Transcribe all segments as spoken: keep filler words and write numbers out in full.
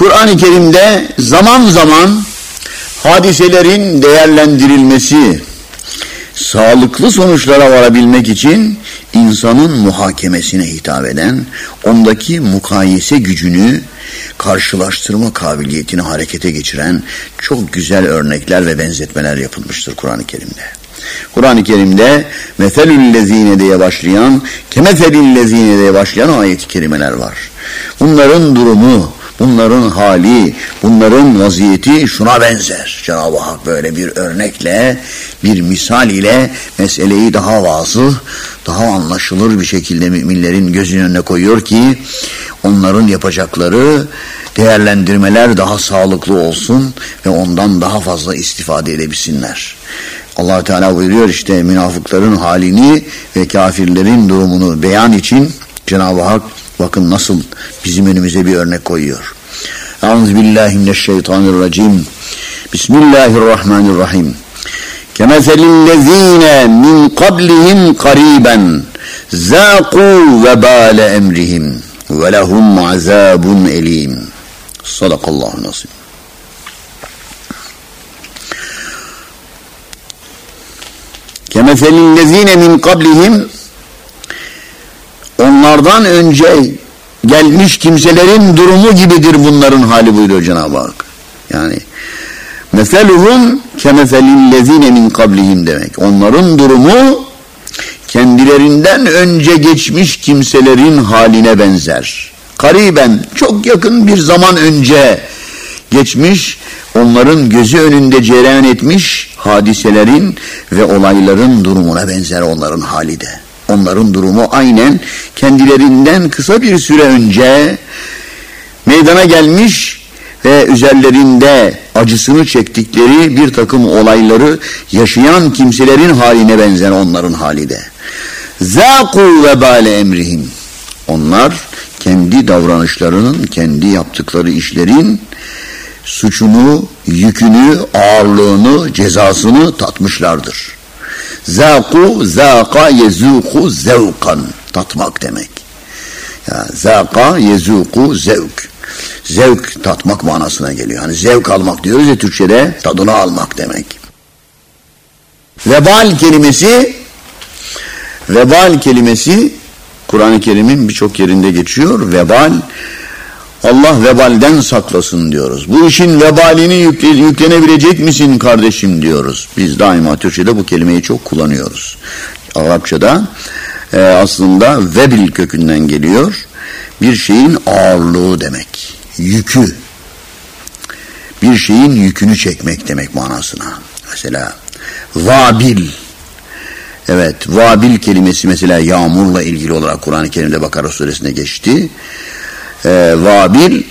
Kur'an-ı Kerim'de zaman zaman hadiselerin değerlendirilmesi, sağlıklı sonuçlara varabilmek için insanın muhakemesine hitap eden, ondaki mukayese gücünü, karşılaştırma kabiliyetini harekete geçiren çok güzel örnekler ve benzetmeler yapılmıştır Kur'an-ı Kerim'de. Kur'an-ı Kerim'de meselüllezine diye başlayan, kemeselillezine diye başlayan ayet-i kerimeler var. Bunların durumu, bunların hali, bunların vaziyeti şuna benzer. Cenab-ı Hak böyle bir örnekle, bir misal ile meseleyi daha vazıh, daha anlaşılır bir şekilde müminlerin gözünün önüne koyuyor ki onların yapacakları değerlendirmeler daha sağlıklı olsun ve ondan daha fazla istifade edebilsinler. Allah Teala buyuruyor işte münafıkların halini ve kafirlerin durumunu beyan için Cenab-ı Hak bakın nasıl bizim önümüze bir örnek koyuyor. Euzubillahimineşşeytanirracim. Bismillahirrahmanirrahim. Kemeselillezine min qablihim qariben zâkû vebâle emrihim ve lehum azâbun elîm. Sadakallahu nasib. Kemeselillezine min qablihim, onlardan önce gelmiş kimselerin durumu gibidir bunların hali buyuruyor Cenab-ı Hak. Yani meseluhum kemeselillezine min qablihim demek. Onların durumu kendilerinden önce geçmiş kimselerin haline benzer. Kariben, çok yakın bir zaman önce geçmiş, onların gözü önünde cereyan etmiş hadiselerin ve olayların durumuna benzer onların hali de. Onların durumu aynen kendilerinden kısa bir süre önce meydana gelmiş ve üzerlerinde acısını çektikleri bir takım olayları yaşayan kimselerin haline benzer onların hali de. Zâkû vebâle emrihim. Onlar kendi davranışlarının, kendi yaptıkları işlerin suçunu, yükünü, ağırlığını, cezasını tatmışlardır. Zâku, zâka, yezûku, zevkan. Tatmak demek. Ya, zâka, yezûku, zevk. Zevk, tatmak manasına geliyor. Hani zevk almak diyoruz ya Türkçe'de, tadını almak demek. Vebal kelimesi, vebal kelimesi Kur'an-ı Kerim'in birçok yerinde geçiyor. Vebal, Allah vebalden saklasın diyoruz. Bu işin vebalini yükle, yüklenebilecek misin kardeşim diyoruz. Biz daima Türkçe'de bu kelimeyi çok kullanıyoruz. Arapçada e, aslında vebil kökünden geliyor. Bir şeyin ağırlığı demek. Yükü. Bir şeyin yükünü çekmek demek manasına. Mesela vabil. Evet, vabil kelimesi mesela yağmurla ilgili olarak Kur'an-ı Kerim'de Bakara suresine geçti. Ee, vabil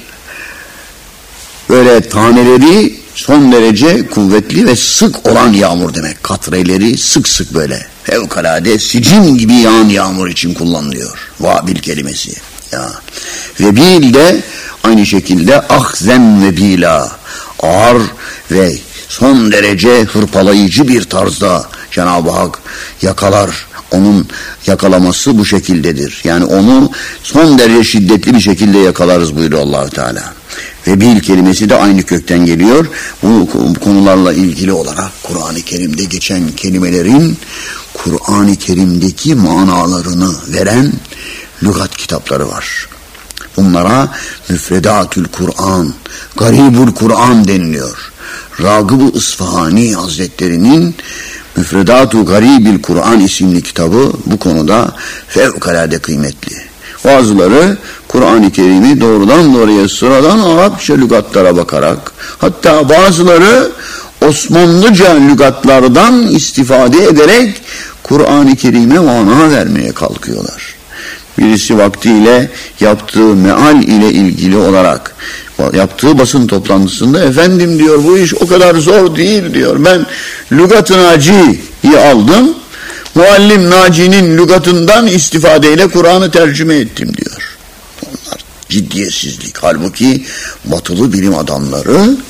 böyle taneleri son derece kuvvetli ve sık olan yağmur demek. Katreleri sık sık böyle fevkalade sicin gibi yağan yağmur için kullanılıyor vabil kelimesi. Ya. Vebil de aynı şekilde ahzen ve bila, ağır ve son derece hırpalayıcı bir tarzda Cenab-ı Hak yakalar. Onun yakalaması bu şekildedir. Yani onu son derece şiddetli bir şekilde yakalarız buyuruyor Allah-u Teala. Ve bil kelimesi de aynı kökten geliyor. Bu konularla ilgili olarak Kur'an-ı Kerim'de geçen kelimelerin Kur'an-ı Kerim'deki manalarını veren lügat kitapları var. Bunlara Müfredatül Kur'an, Garibul Kur'an deniliyor. Ragıb-ı İsfahani Hazretleri'nin Müfredat-ı Garibil Kur'an isimli kitabı bu konuda fevkalade kıymetli. Bazıları Kur'an-ı Kerim'i doğrudan doğruya sıradan Arapça lügatlara bakarak, hatta bazıları Osmanlıca lügatlardan istifade ederek Kur'an-ı Kerim'e mana vermeye kalkıyorlar. Birisi vaktiyle yaptığı meal ile ilgili olarak yaptığı basın toplantısında efendim diyor bu iş o kadar zor değil diyor. Ben lügat-ı Naci'yi aldım. Muallim Naci'nin lügatından istifadeyle Kur'an'ı tercüme ettim diyor. Onlar ciddiyetsizlik. Halbuki batılı bilim adamları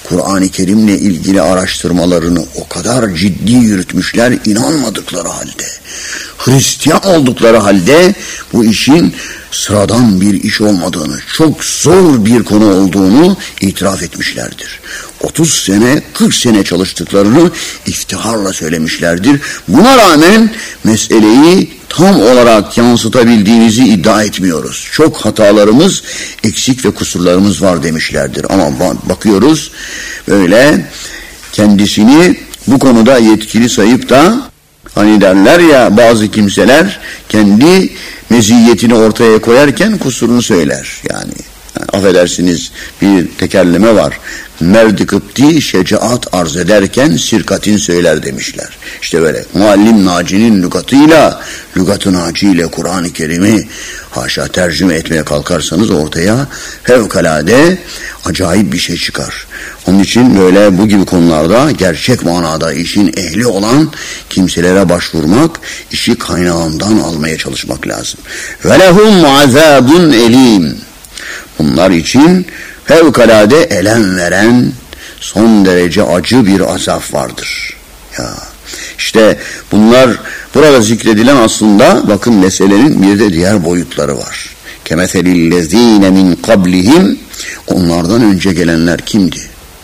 Kur'an-ı Kerim'le ilgili araştırmalarını o kadar ciddi yürütmüşler, inanmadıkları halde, Hristiyan oldukları halde bu işin sıradan bir iş olmadığını, çok zor bir konu olduğunu itiraf etmişlerdir. otuz sene, kırk sene çalıştıklarını iftiharla söylemişlerdir. Buna rağmen meseleyi tam olarak yansıtabildiğinizi iddia etmiyoruz. Çok hatalarımız, eksik ve kusurlarımız var demişlerdir. Ama bakıyoruz böyle kendisini bu konuda yetkili sayıp da, hani derler ya bazı kimseler kendi meziyetini ortaya koyarken kusurunu söyler. Yani, yani affedersiniz, bir tekerleme var. Merdi Kıpti şecaat arz ederken sirkatin söyler demişler. İşte böyle Muallim Naci'nin lügatıyla, lügat-ı Naci ile Kur'an-ı Kerim'i haşa tercüme etmeye kalkarsanız ortaya fevkalade acayip bir şey çıkar. Onun için böyle bu gibi konularda gerçek manada işin ehli olan kimselere başvurmak, işi kaynağından almaya çalışmak lazım. Ve lehum azabun elim. Bunlar için fevkalade elem veren, son derece acı bir azap vardır. Ya işte bunlar burada zikredilen aslında bakın meselenin bir de diğer boyutları var. Kemeselillezine min kablihim, onlardan önce gelenler kimdi?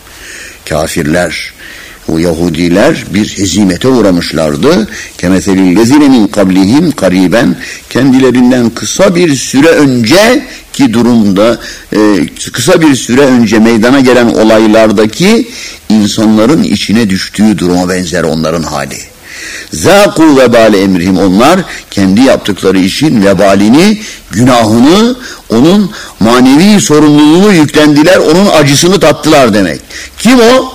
Kafirler, o Yahudiler bir hezimete uğramışlardı. Kemeselillezine min kablihim kariben, kendilerinden kısa bir süre önce ki durumda e, kısa bir süre önce meydana gelen olaylardaki insanların içine düştüğü duruma benzer onların hali. Zâkû vebâle emrihim, onlar kendi yaptıkları işin vebalini, günahını, onun manevi sorumluluğunu yüklendiler, onun acısını tattılar demek. Kim o?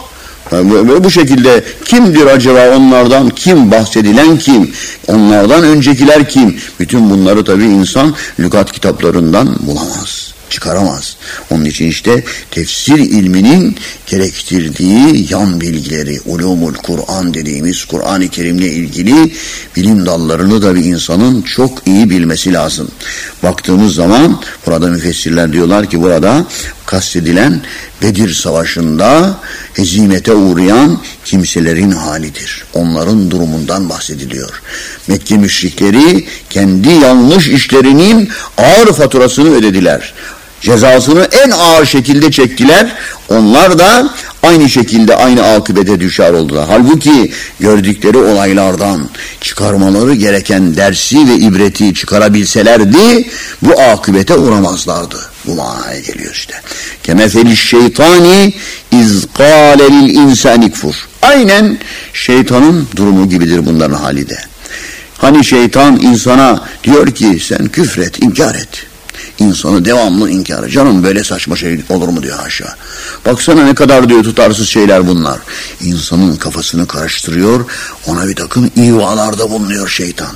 Bu şekilde kimdir acaba onlardan, kim bahsedilen kim, onlardan öncekiler kim? Bütün bunları tabii insan lügat kitaplarından bulamaz, çıkaramaz. Onun için işte tefsir ilminin gerektirdiği yan bilgileri, ulumul Kur'an dediğimiz Kur'an-ı Kerim'le ilgili bilim dallarını da bir insanın çok iyi bilmesi lazım. Baktığımız zaman burada müfessirler diyorlar ki burada kastedilen Bedir Savaşı'nda hezimete uğrayan kimselerin halidir. Onların durumundan bahsediliyor. Mekke müşrikleri kendi yanlış işlerinin ağır faturasını ödediler. Cezasını en ağır şekilde çektiler. Onlar da aynı şekilde aynı akıbete düşer oldular. Halbuki gördükleri olaylardan çıkarmaları gereken dersi ve ibreti çıkarabilselerdi bu akıbete uğramazlardı. Bu manaya geliyor işte. Kemefeliş şeytani iz kâle lil insani kfur. Aynen şeytanın durumu gibidir bunların hali de. Hani şeytan insana diyor ki sen küfret, inkar et. İnsanı devamlı inkar. Canım böyle saçma şey olur mu diyor haşa. Baksana ne kadar diyor tutarsız şeyler bunlar. İnsanın kafasını karıştırıyor. Ona bir takım ivalarda bulunuyor şeytan.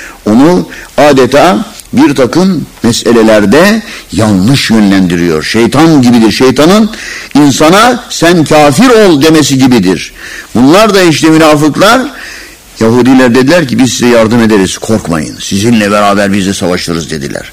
Onu adeta bir takım meselelerde yanlış yönlendiriyor. Şeytan gibidir. Şeytanın insana sen kafir ol demesi gibidir. Bunlar da işte münafıklar. Yahudiler dediler ki biz size yardım ederiz, korkmayın. Sizinle beraber biz de savaşırız dediler.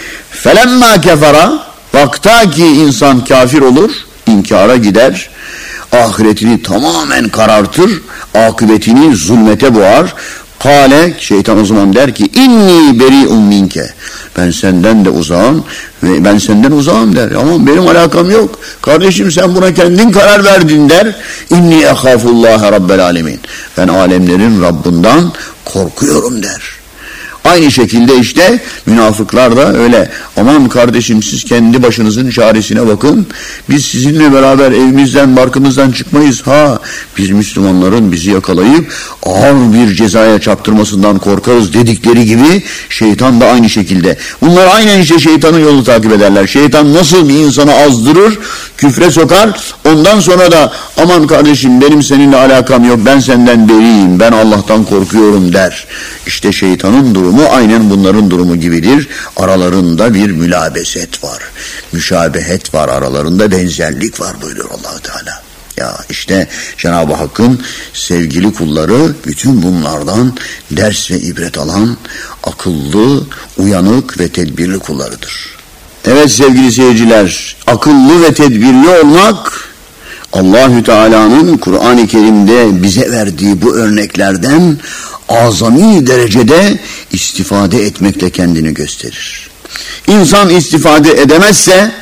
Felemma kefara, vakta ki insan kafir olur, inkara gider, ahiretini tamamen karartır, akıbetini zulmete boğar. Kale, şeytan o zaman der ki inni beri'un minke, ben senden de uzağım ve ben senden uzağım der. Ama benim alakam yok. Kardeşim sen buna kendin karar verdin der. İnni ehâfullâhe rabbel alemin, ben alemlerin Rabbinden korkuyorum der. Aynı şekilde işte münafıklar da öyle. Aman kardeşim siz kendi başınızın çaresine bakın. Biz sizinle beraber evimizden, barkımızdan çıkmayız. Ha, biz Müslümanların bizi yakalayıp ağır bir cezaya çarptırmasından korkarız dedikleri gibi şeytan da aynı şekilde. Bunlar aynen işte şeytanın yolunu takip ederler. Şeytan nasıl bir insanı azdırır, küfre sokar. Ondan sonra da aman kardeşim benim seninle alakam yok. Ben senden beriyim. Ben Allah'tan korkuyorum der. İşte şeytanın durumu aynen bunların durumu gibidir. Aralarında bir mülabeset var. Müşabehet var aralarında. Benzerlik var buyuruyor Allah-u Teala. Ya işte Cenab-ı Hakk'ın sevgili kulları bütün bunlardan ders ve ibret alan akıllı, uyanık ve tedbirli kullarıdır. Evet sevgili seyirciler, akıllı ve tedbirli olmak Allahü Teala'nın Kur'an-ı Kerim'de bize verdiği bu örneklerden azami derecede istifade etmekle kendini gösterir. İnsan istifade edemezse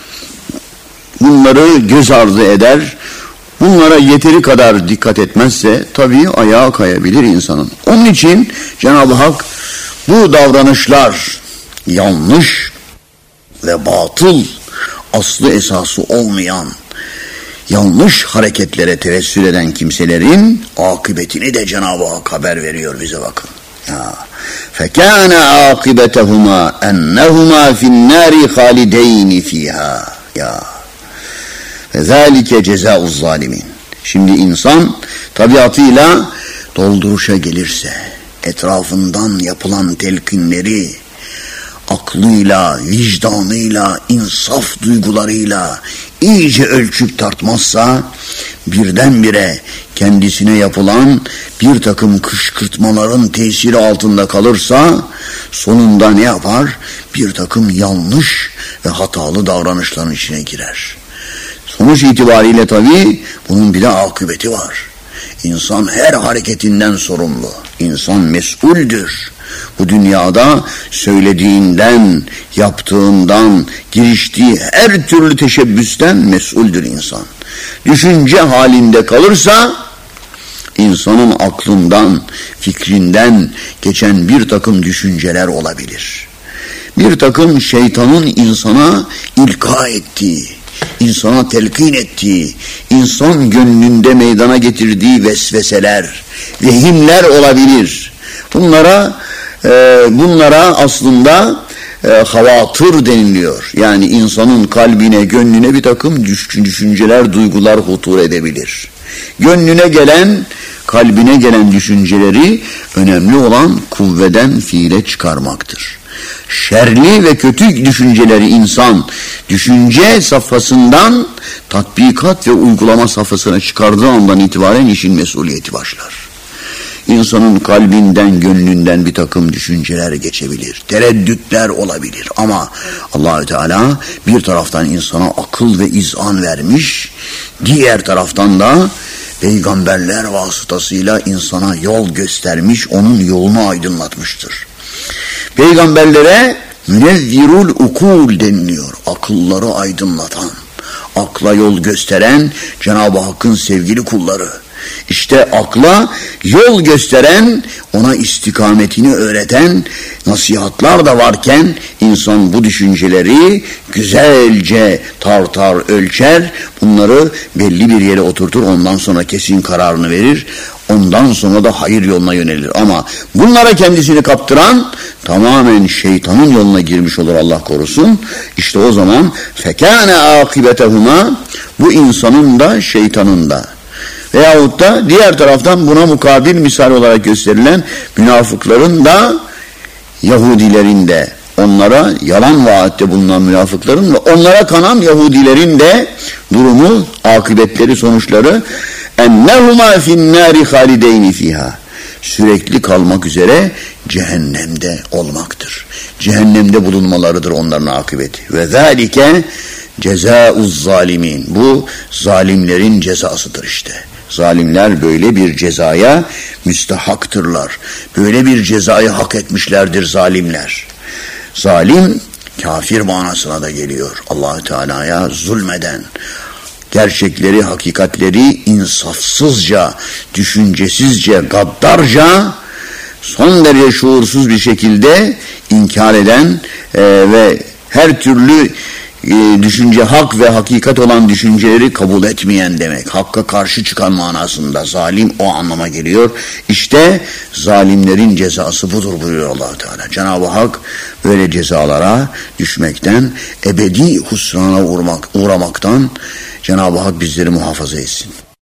bunları göz ardı eder. Bunlara yeteri kadar dikkat etmezse tabii ayağa kayabilir insanın. Onun için Cenab-ı Hak bu davranışlar yanlış ve batıl, aslı esası olmayan yanlış hareketlere tevessül eden kimselerin akıbetini de Cenab-ı Hak haber veriyor bize, bakın. Ya. فَكَانَ عَاقِبَتَهُمَا اَنَّهُمَا فِي النَّارِ خَالِدَيْنِ فِيهَا. Ya. فَذَٰلِكَ جَزَاءُ الظَّالِمِينَ. Şimdi insan tabiatıyla dolduruşa gelirse, etrafından yapılan telkinleri aklıyla, vicdanıyla, insaf duygularıyla iyice ölçüp tartmazsa, birdenbire kendisine yapılan bir takım kışkırtmaların tesiri altında kalırsa, sonunda ne yapar? Bir takım yanlış ve hatalı davranışların içine girer. Sonuç itibariyle tabii bunun bir de akıbeti var. İnsan her hareketinden sorumlu. İnsan mesuldür. Bu dünyada söylediğinden, yaptığından, giriştiği her türlü teşebbüsten mesuldür insan. Düşünce halinde kalırsa, insanın aklından, fikrinden geçen bir takım düşünceler olabilir. Bir takım şeytanın insana ilka ettiği, insana telkin ettiği, insan gönlünde meydana getirdiği vesveseler, vehimler olabilir. Bunlara e, bunlara aslında e, havatır deniliyor. Yani insanın kalbine, gönlüne bir takım düşünceler, duygular hutur edebilir. Gönlüne gelen, kalbine gelen düşünceleri önemli olan kuvveden fiile çıkarmaktır. Şerli ve kötü düşünceleri insan düşünce safhasından tatbikat ve uygulama safhasına çıkardığı andan itibaren işin mesuliyeti başlar. İnsanın kalbinden, gönlünden bir takım düşünceler geçebilir, tereddütler olabilir ama Allah-u Teala bir taraftan insana akıl ve izan vermiş, diğer taraftan da peygamberler vasıtasıyla insana yol göstermiş, onun yolunu aydınlatmıştır. Peygamberlere münevvirul ukul deniliyor. Akılları aydınlatan, akla yol gösteren Cenab-ı Hakk'ın sevgili kulları. İşte akla yol gösteren, ona istikametini öğreten nasihatlar da varken insan bu düşünceleri güzelce tartar, ölçer, bunları belli bir yere oturtur, ondan sonra kesin kararını verir, ondan sonra da hayır yoluna yönelir. Ama bunlara kendisini kaptıran tamamen şeytanın yoluna girmiş olur, Allah korusun. İşte o zaman fekâne âkibetehuma, bu insanın da şeytanın da. Veyahut da diğer taraftan buna mukabil misal olarak gösterilen münafıkların da Yahudilerin de, onlara yalan vaatte bulunan münafıkların ve onlara kanan Yahudilerin de durumu, akıbetleri, sonuçları ennehuma finnâri halideyni fiha, sürekli kalmak üzere cehennemde olmaktır. Cehennemde bulunmalarıdır onların akıbeti. Ve zâlike cezâuz zalimin, bu zalimlerin cezasıdır işte. Zalimler böyle bir cezaya müstehaktırlar. Böyle bir cezayı hak etmişlerdir zalimler. Zalim kafir manasına da geliyor. Allah-u Teala'ya zulmeden, gerçekleri, hakikatleri insafsızca, düşüncesizce, gaddarca, son derece şuursuz bir şekilde inkar eden e, ve her türlü e, düşünce, hak ve hakikat olan düşünceleri kabul etmeyen demek. Hakka karşı çıkan manasında zalim o anlama geliyor. İşte zalimlerin cezası budur buyuruyor Allah-u Teala. Cenab-ı Hak böyle cezalara düşmekten, ebedi husrana uğramak, uğramaktan Cenab-ı Hak bizleri muhafaza etsin.